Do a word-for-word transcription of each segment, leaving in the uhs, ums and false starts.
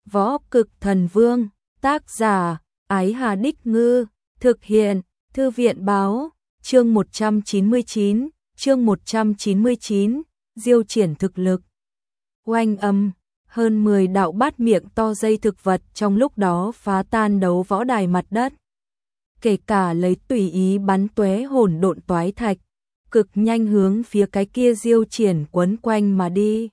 Võ Cực Thần Vương, tác giả, Ái Hà Đích Ngư, thực hiện, Thư viện báo, chương một trăm chín mươi chín, chương một trăm chín mươi chín, diêu triển thực lực. Oanh âm, hơn mười đạo bát miệng to dây thực vật trong lúc đó phá tan đấu võ đài mặt đất. Kể cả lấy tùy ý bắn tóe hỗn độn toái thạch, cực nhanh hướng phía cái kia diêu triển quấn quanh mà đi.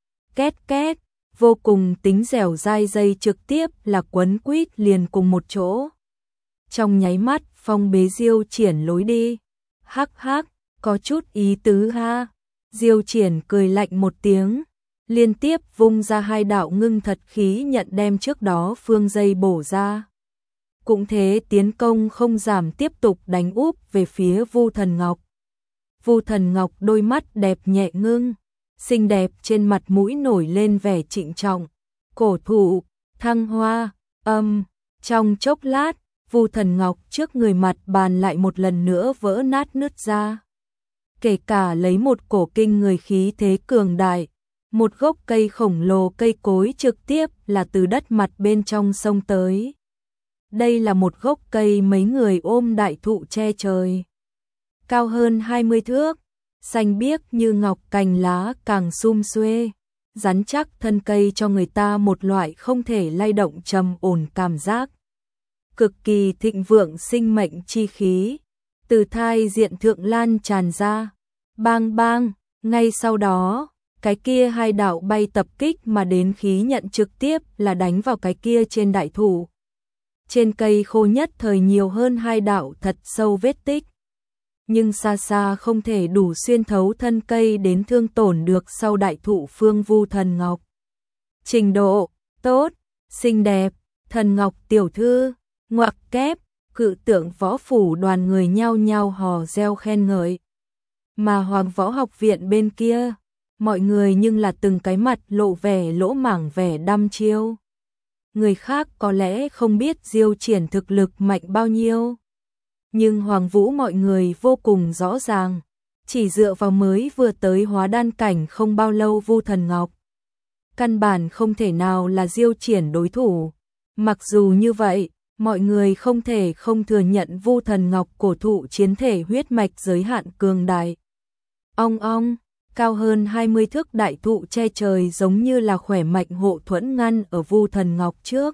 Két két, vô cùng tính dẻo dai dây trực tiếp là quấn quýt liền cùng một chỗ. Trong nháy mắt, phong bế diêu triển lối đi. Hắc hắc, có chút ý tứ ha. Diêu triển cười lạnh một tiếng, liên tiếp vung ra hai đạo ngưng thật khí nhận đem trước đó phương dây bổ ra. Cũng thế tiến công không giảm tiếp tục đánh úp về phía Vu Thần Ngọc. Vu Thần Ngọc đôi mắt đẹp nhẹ ngưng, xinh đẹp trên mặt mũi nổi lên vẻ trịnh trọng. Cổ thụ, thăng hoa, âm, trong chốc lát, Vu Thần Ngọc trước người mặt bàn lại một lần nữa vỡ nát nứt ra. Kể cả lấy một cổ kinh người khí thế cường đại, một gốc cây khổng lồ cây cối trực tiếp là từ đất mặt bên trong sông tới. Đây là một gốc cây mấy người ôm đại thụ che trời. Cao hơn hai mươi thước, xanh biếc như ngọc, cành lá càng sum xuê, rắn chắc thân cây cho người ta một loại không thể lay động trầm ổn cảm giác. Cực kỳ thịnh vượng sinh mệnh chi khí, từ thai diện thượng lan tràn ra. Bang bang, ngay sau đó, cái kia hai đạo bay tập kích mà đến khí nhận trực tiếp là đánh vào cái kia trên đại thụ. Trên cây khô nhất thời nhiều hơn hai đạo thật sâu vết tích, nhưng xa xa không thể đủ xuyên thấu thân cây đến thương tổn được sau đại thụ phương Vu Thần Ngọc. Trình độ, tốt, xinh đẹp, Thần Ngọc tiểu thư, ngoặc kép, cự tượng võ phủ đoàn người nhao nhao hò reo khen ngợi. Mà Hoàng Võ Học Viện bên kia, mọi người nhưng là từng cái mặt lộ vẻ lỗ mảng vẻ đăm chiêu. Người khác có lẽ không biết diêu triển thực lực mạnh bao nhiêu, nhưng Hoàng Vũ mọi người vô cùng rõ ràng, chỉ dựa vào mới vừa tới hóa đan cảnh không bao lâu Vu Thần Ngọc, căn bản không thể nào là diêu triển đối thủ. Mặc dù như vậy, mọi người không thể không thừa nhận Vu Thần Ngọc cổ thụ chiến thể huyết mạch giới hạn cường đại. Ong ong, cao hơn hai mươi thước đại thụ che trời giống như là khỏe mạnh hộ thuẫn ngăn ở Vu Thần Ngọc trước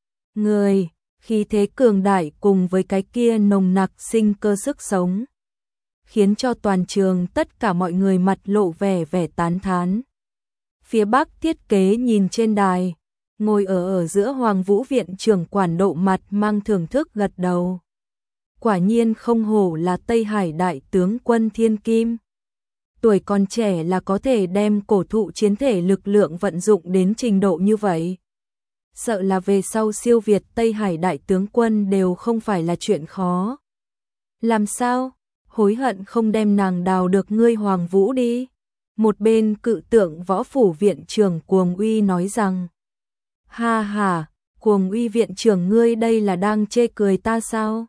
người, khí thế cường đại cùng với cái kia nồng nặc sinh cơ sức sống, khiến cho toàn trường tất cả mọi người mặt lộ vẻ vẻ tán thán. Phía Bắc thiết kế nhìn trên đài, ngồi ở ở giữa Hoàng Vũ viện trưởng quản độ mặt mang thưởng thức gật đầu. Quả nhiên không hổ là Tây Hải đại tướng quân Thiên Kim. Tuổi còn trẻ là có thể đem cổ thụ chiến thể lực lượng vận dụng đến trình độ như vậy. Sợ là về sau siêu việt Tây Hải đại tướng quân đều không phải là chuyện khó. Làm sao? Hối hận không đem nàng đào được ngươi Hoàng Vũ đi. Một bên cự tượng võ phủ viện trưởng Cuồng Uy nói rằng. Ha ha, Cuồng Uy viện trưởng ngươi đây là đang chê cười ta sao?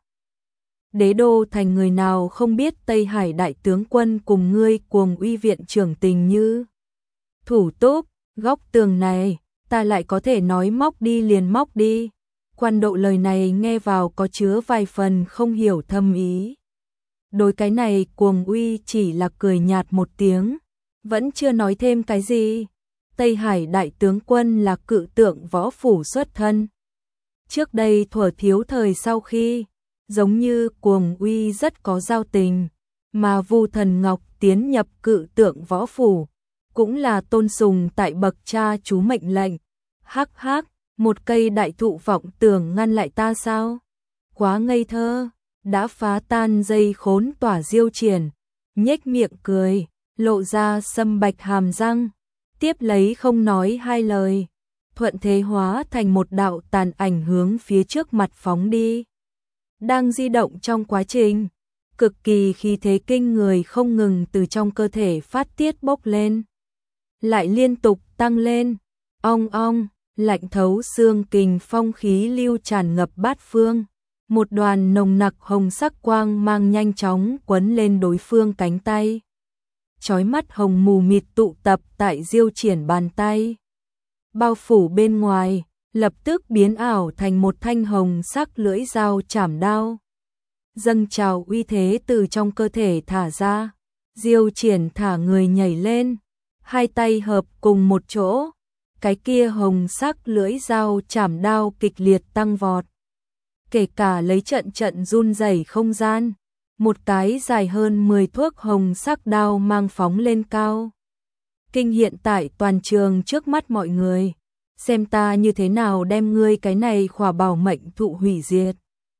Đế đô thành người nào không biết Tây Hải đại tướng quân cùng ngươi Cuồng Uy viện trưởng tình như thủ túc, góc tường này, ta lại có thể nói móc đi liền móc đi. Quan độ lời này nghe vào có chứa vài phần không hiểu thâm ý. Đối cái này Cuồng Uy chỉ là cười nhạt một tiếng, vẫn chưa nói thêm cái gì. Tây Hải đại tướng quân là cự tượng võ phủ xuất thân. Trước đây thuở thiếu thời sau khi, giống như Cuồng Uy rất có giao tình, mà Vu Thần Ngọc tiến nhập cự tượng võ phủ, cũng là tôn sùng tại bậc cha chú mệnh lệnh. Hắc hắc, một cây đại thụ vọng tưởng ngăn lại ta sao? Quá ngây thơ, đã phá tan dây khốn tỏa diêu triển, nhếch miệng cười, lộ ra sâm bạch hàm răng, tiếp lấy không nói hai lời, thuận thế hóa thành một đạo tàn ảnh hướng phía trước mặt phóng đi. Đang di động trong quá trình, cực kỳ khí thế kinh người không ngừng từ trong cơ thể phát tiết bốc lên, lại liên tục tăng lên. Ong ong, lạnh thấu xương kình phong khí lưu tràn ngập bát phương, một đoàn nồng nặc hồng sắc quang mang nhanh chóng quấn lên đối phương cánh tay. Chói mắt hồng mù mịt tụ tập tại diêu triển bàn tay. Bao phủ bên ngoài, lập tức biến ảo thành một thanh hồng sắc lưỡi dao chảm đao. Dâng trào uy thế từ trong cơ thể thả ra, Diêu Triển thả người nhảy lên, hai tay hợp cùng một chỗ, cái kia hồng sắc lưỡi dao chảm đao kịch liệt tăng vọt. Kể cả lấy trận trận run rẩy không gian, một cái dài hơn mười thước hồng sắc đao mang phóng lên cao. Kinh hiện tại toàn trường trước mắt mọi người, xem ta như thế nào đem ngươi cái này khỏa bảo mệnh thụ hủy diệt.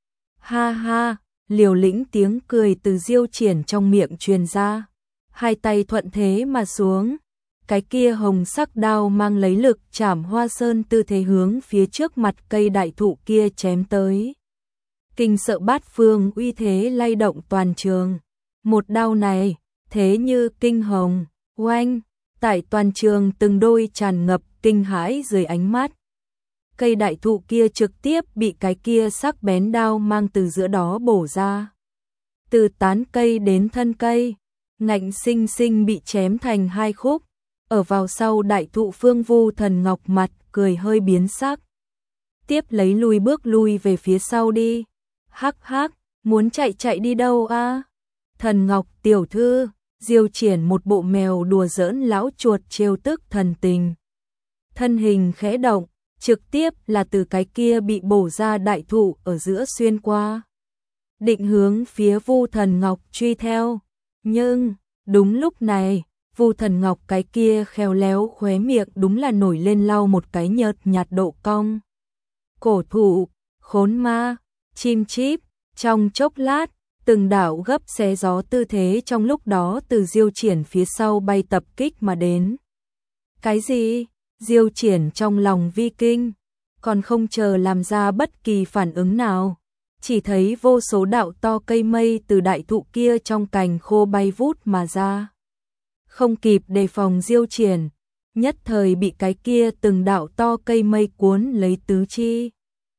Ha ha, liều lĩnh tiếng cười từ Diêu Triển trong miệng truyền ra, hai tay thuận thế mà xuống, cái kia hồng sắc đao mang lấy lực chảm Hoa Sơn tư thế hướng phía trước mặt cây đại thụ kia chém tới. Kinh sợ bát phương uy thế lay động toàn trường. Một đao này, thế như kinh hồng, oanh, tại toàn trường từng đôi tràn ngập kinh hãi dưới ánh mắt. Cây đại thụ kia trực tiếp bị cái kia sắc bén đao mang từ giữa đó bổ ra. Từ tán cây đến thân cây, ngạnh sinh sinh bị chém thành hai khúc. Ở vào sau đại thụ Phương Vu Thần Ngọc mặt cười hơi biến sắc. Tiếp lấy lui bước lui về phía sau đi. Hắc hắc, muốn chạy chạy đi đâu a? Thần Ngọc tiểu thư, Diêu Triển một bộ mèo đùa giỡn lão chuột trêu tức thần tình. Thân hình khẽ động, trực tiếp là từ cái kia bị bổ ra đại thụ ở giữa xuyên qua. Định hướng phía Vu Thần Ngọc truy theo. Nhưng, đúng lúc này, Vu Thần Ngọc cái kia khéo léo khóe miệng đúng là nổi lên lau một cái nhợt nhạt độ cong. Cổ thụ, khốn ma, chim chíp, trong chốc lát, từng đạo gấp xé gió tư thế trong lúc đó từ Diêu Triển phía sau bay tập kích mà đến. Cái gì? Diêu Triển trong lòng vi kinh, còn không chờ làm ra bất kỳ phản ứng nào, chỉ thấy vô số đạo to cây mây từ đại thụ kia trong cành khô bay vút mà ra. Không kịp đề phòng Diêu Triển, nhất thời bị cái kia từng đạo to cây mây cuốn lấy tứ chi,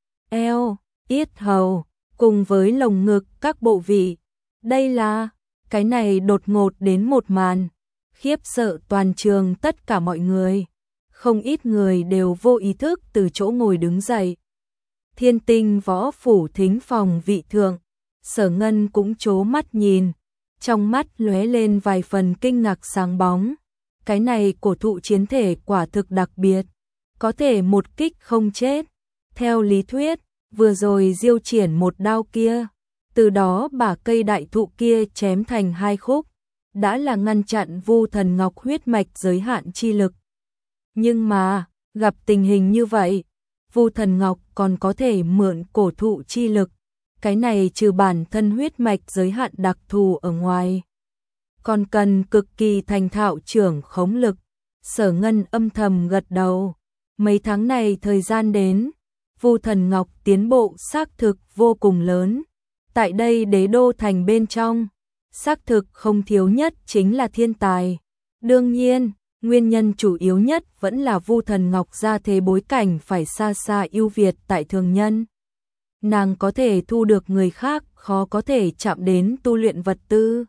eo, yết hầu, cùng với lồng ngực các bộ vị. Đây là, cái này đột ngột đến một màn, khiếp sợ toàn trường tất cả mọi người. Không ít người đều vô ý thức từ chỗ ngồi đứng dậy. Thiên Tinh Võ Phủ thính phòng vị thượng, Sở Ngân cũng chố mắt nhìn, trong mắt lóe lên vài phần kinh ngạc sáng bóng. Cái này cổ thụ chiến thể quả thực đặc biệt, có thể một kích không chết. Theo lý thuyết, vừa rồi Diêu Triển một đao kia, từ đó bả cây đại thụ kia chém thành hai khúc, đã là ngăn chặn Vu Thần Ngọc huyết mạch giới hạn chi lực. Nhưng mà, gặp tình hình như vậy, Vu Thần Ngọc còn có thể mượn cổ thụ chi lực, cái này trừ bản thân huyết mạch giới hạn đặc thù ở ngoài, còn cần cực kỳ thành thạo trưởng khống lực. Sở Ngân âm thầm gật đầu, mấy tháng này thời gian đến, Vu Thần Ngọc tiến bộ xác thực vô cùng lớn. Tại đây đế đô thành bên trong, xác thực không thiếu nhất chính là thiên tài. Đương nhiên, nguyên nhân chủ yếu nhất vẫn là Vu Thần Ngọc ra thế bối cảnh phải xa xa ưu việt tại thường nhân. Nàng có thể thu được người khác khó có thể chạm đến tu luyện vật tư.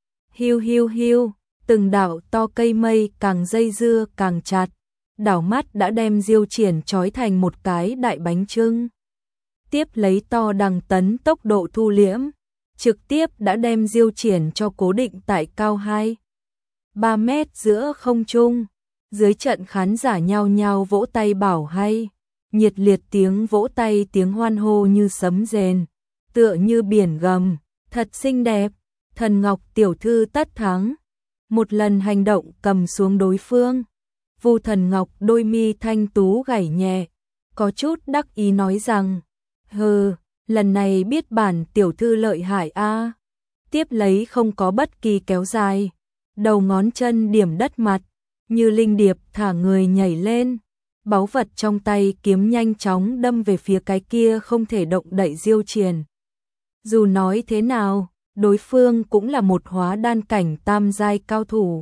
Hiu hiu hiu, từng đạo to cây mây càng dây dưa càng chặt, đảo mắt đã đem Diêu Triển trói thành một cái đại bánh chưng. Tiếp lấy to đằng tấn tốc độ thu liễm, trực tiếp đã đem Diêu Triển cho cố định tại cao hai ba mét giữa không trung. Dưới trận khán giả nhao nhao vỗ tay bảo hay, nhiệt liệt tiếng vỗ tay tiếng hoan hô như sấm rền, tựa như biển gầm, thật xinh đẹp, Thần Ngọc tiểu thư tất thắng. Một lần hành động cầm xuống đối phương, Vu Thần Ngọc đôi mi thanh tú gảy nhẹ, có chút đắc ý nói rằng, hừ, lần này biết bản tiểu thư lợi hại a. Tiếp lấy không có bất kỳ kéo dài, đầu ngón chân điểm đất mặt, như linh điệp thả người nhảy lên, báu vật trong tay kiếm nhanh chóng đâm về phía cái kia không thể động đậy Diêu Triển. Dù nói thế nào, đối phương cũng là một hóa đan cảnh tam giai cao thủ.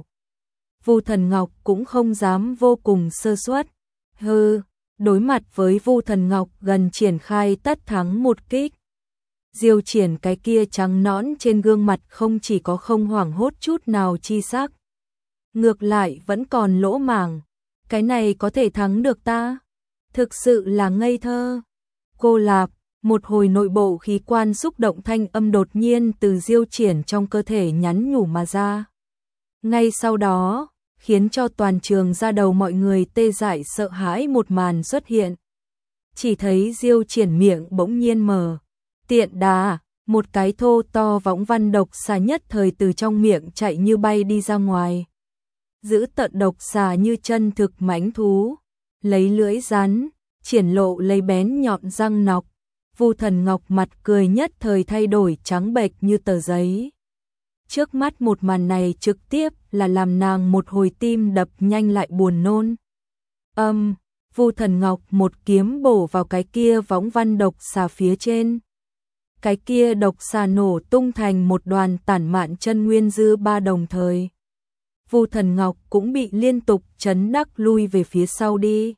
Vu Thần Ngọc cũng không dám vô cùng sơ suất. Hừ, đối mặt với Vu Thần Ngọc gần triển khai tất thắng một kích. Diêu Triển cái kia trắng nõn trên gương mặt không chỉ có không hoảng hốt chút nào chi sắc, ngược lại vẫn còn lỗ màng. Cái này có thể thắng được ta? thực sự là ngây thơ. Cô Lạp, một hồi nội bộ khí quan xúc động thanh âm đột nhiên từ Diêu Triển trong cơ thể nhắn nhủ mà ra. Ngay sau đó, khiến cho toàn trường ra đầu mọi người tê dại sợ hãi một màn xuất hiện. Chỉ thấy Diêu Triển miệng bỗng nhiên mở, tiện đà, một cái thô to võng văn độc xà nhất thời từ trong miệng chạy như bay đi ra ngoài. Giữ tợn độc xà như chân thực mãnh thú, lấy lưỡi rắn, triển lộ lấy bén nhọn răng nọc. Vu Thần Ngọc mặt cười nhất thời thay đổi trắng bệch như tờ giấy. Trước mắt một màn này trực tiếp là làm nàng một hồi tim đập nhanh lại buồn nôn. Âm, Vu Thần Ngọc một kiếm bổ vào cái kia võng văn độc xà phía trên. Cái kia độc xà nổ tung thành một đoàn tản mạn chân nguyên dư ba đồng thời. Vu Thần Ngọc cũng bị liên tục chấn đắc lui về phía sau đi.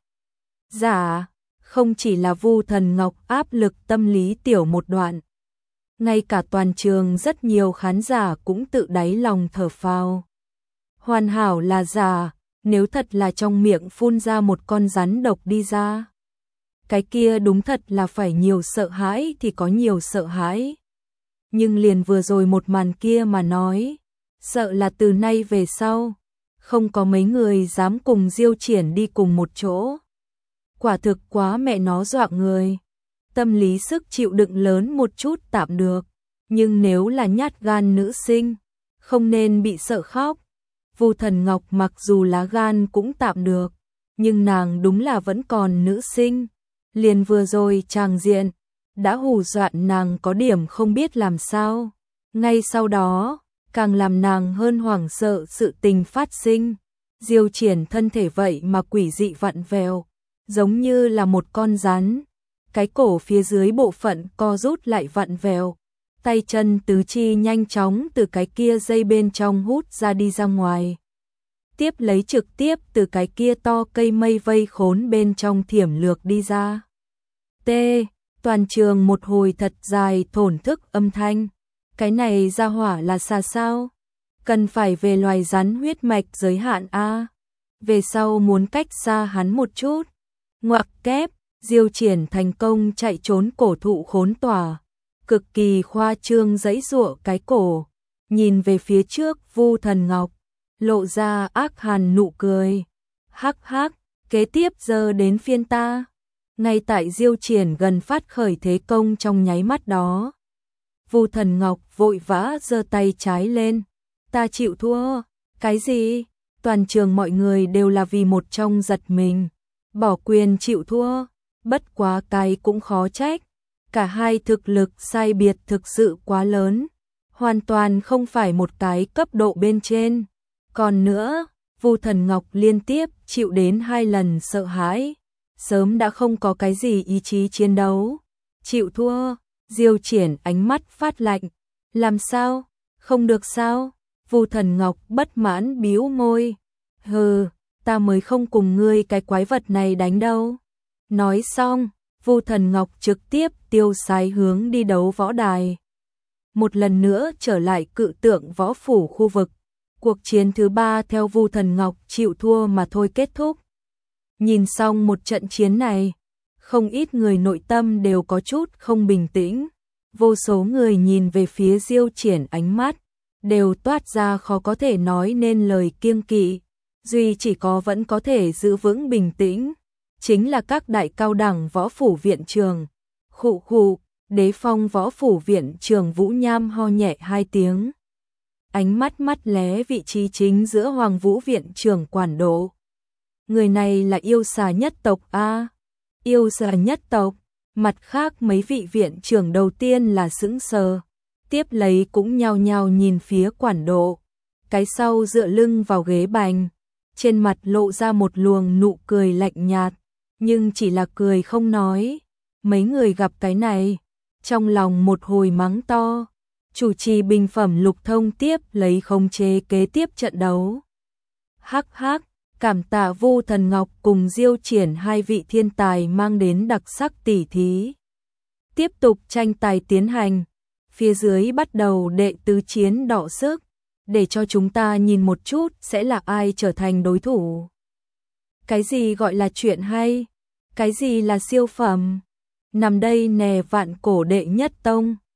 Dạ, không chỉ là Vu Thần Ngọc áp lực tâm lý tiểu một đoạn. Ngay cả toàn trường rất nhiều khán giả cũng tự đáy lòng thở phào. Hoàn hảo là giả, nếu thật là trong miệng phun ra một con rắn độc đi ra. Cái kia đúng thật là phải nhiều sợ hãi thì có nhiều sợ hãi. Nhưng liền vừa rồi một màn kia mà nói, sợ là từ nay về sau, không có mấy người dám cùng Diêu Triển đi cùng một chỗ. Quả thực quá mẹ nó dọa người. Tâm lý sức chịu đựng lớn một chút tạm được, nhưng nếu là nhát gan nữ sinh, không nên bị sợ khóc. Vu Thần Ngọc mặc dù lá gan cũng tạm được, nhưng nàng đúng là vẫn còn nữ sinh. Liền vừa rồi tràng diện, đã hù dọa nàng có điểm không biết làm sao. Ngay sau đó, càng làm nàng hơn hoảng sợ sự tình phát sinh. Diêu Triển thân thể vậy mà quỷ dị vặn vẹo, giống như là một con rắn. Cái cổ phía dưới bộ phận co rút lại vặn vẹo, tay chân tứ chi nhanh chóng từ cái kia dây bên trong hút ra đi ra ngoài. Tiếp lấy trực tiếp từ cái kia to cây mây vây khốn bên trong thiểm lược đi ra. T. Toàn trường một hồi thật dài thổn thức âm thanh. Cái này ra hỏa là xà sao? Cần phải về loài rắn huyết mạch giới hạn a. Về sau muốn cách xa hắn một chút. Ngoặc kép, Diêu Triển thành công chạy trốn cổ thụ khốn tỏa, cực kỳ khoa trương giãy giụa cái cổ, nhìn về phía trước Vu Thần Ngọc, lộ ra ác hàn nụ cười. Hắc hắc, kế tiếp giờ đến phiên ta. Ngay tại Diêu Triển gần phát khởi thế công trong nháy mắt đó, Vu Thần Ngọc vội vã giơ tay trái lên. Ta chịu thua. Cái gì? Toàn trường mọi người đều là vì một trong giật mình. Bỏ quyền chịu thua. Bất quá cái cũng khó trách. Cả hai thực lực sai biệt thực sự quá lớn. Hoàn toàn không phải một cái cấp độ bên trên. Còn nữa, Vu Thần Ngọc liên tiếp chịu đến hai lần sợ hãi. Sớm đã không có cái gì ý chí chiến đấu. Chịu thua. Diêu Triển ánh mắt phát lạnh. Làm sao? Không được sao? Vu Thần Ngọc bất mãn bĩu môi. Hừ, ta mới không cùng ngươi cái quái vật này đánh đâu. Nói xong, Vu Thần Ngọc trực tiếp tiêu sái hướng đi đấu võ đài. Một lần nữa trở lại cự tượng võ phủ khu vực. Cuộc chiến thứ ba theo Vu Thần Ngọc chịu thua mà thôi kết thúc. Nhìn xong một trận chiến này, không ít người nội tâm đều có chút không bình tĩnh. Vô số người nhìn về phía Diêu Triển ánh mắt, đều toát ra khó có thể nói nên lời kiêng kỵ. Duy chỉ có vẫn có thể giữ vững bình tĩnh, chính là các đại cao đẳng võ phủ viện trường. Khụ khụ, Đế Phong võ phủ viện trường Vũ Nham ho nhẹ hai tiếng. Ánh mắt mắt lé vị trí chính giữa Hoàng Vũ viện trường quản độ. Người này là yêu xà nhất tộc a. Yêu xà nhất tộc. Mặt khác mấy vị viện trưởng đầu tiên là sững sờ, tiếp lấy cũng nhao nhao nhìn phía quản độ. Cái sau dựa lưng vào ghế bành, trên mặt lộ ra một luồng nụ cười lạnh nhạt, nhưng chỉ là cười không nói. Mấy người gặp cái này, trong lòng một hồi mắng to. Chủ trì bình phẩm Lục Thông tiếp lấy khống chế kế tiếp trận đấu. Hắc hắc, cảm tạ Vu Thần Ngọc cùng Diêu Triển hai vị thiên tài mang đến đặc sắc tỉ thí. Tiếp tục tranh tài tiến hành, phía dưới bắt đầu đệ tứ chiến đọ sức, để cho chúng ta nhìn một chút sẽ là ai trở thành đối thủ. Cái gì gọi là chuyện hay? Cái gì là siêu phẩm? Nằm đây nè vạn cổ đệ nhất tông.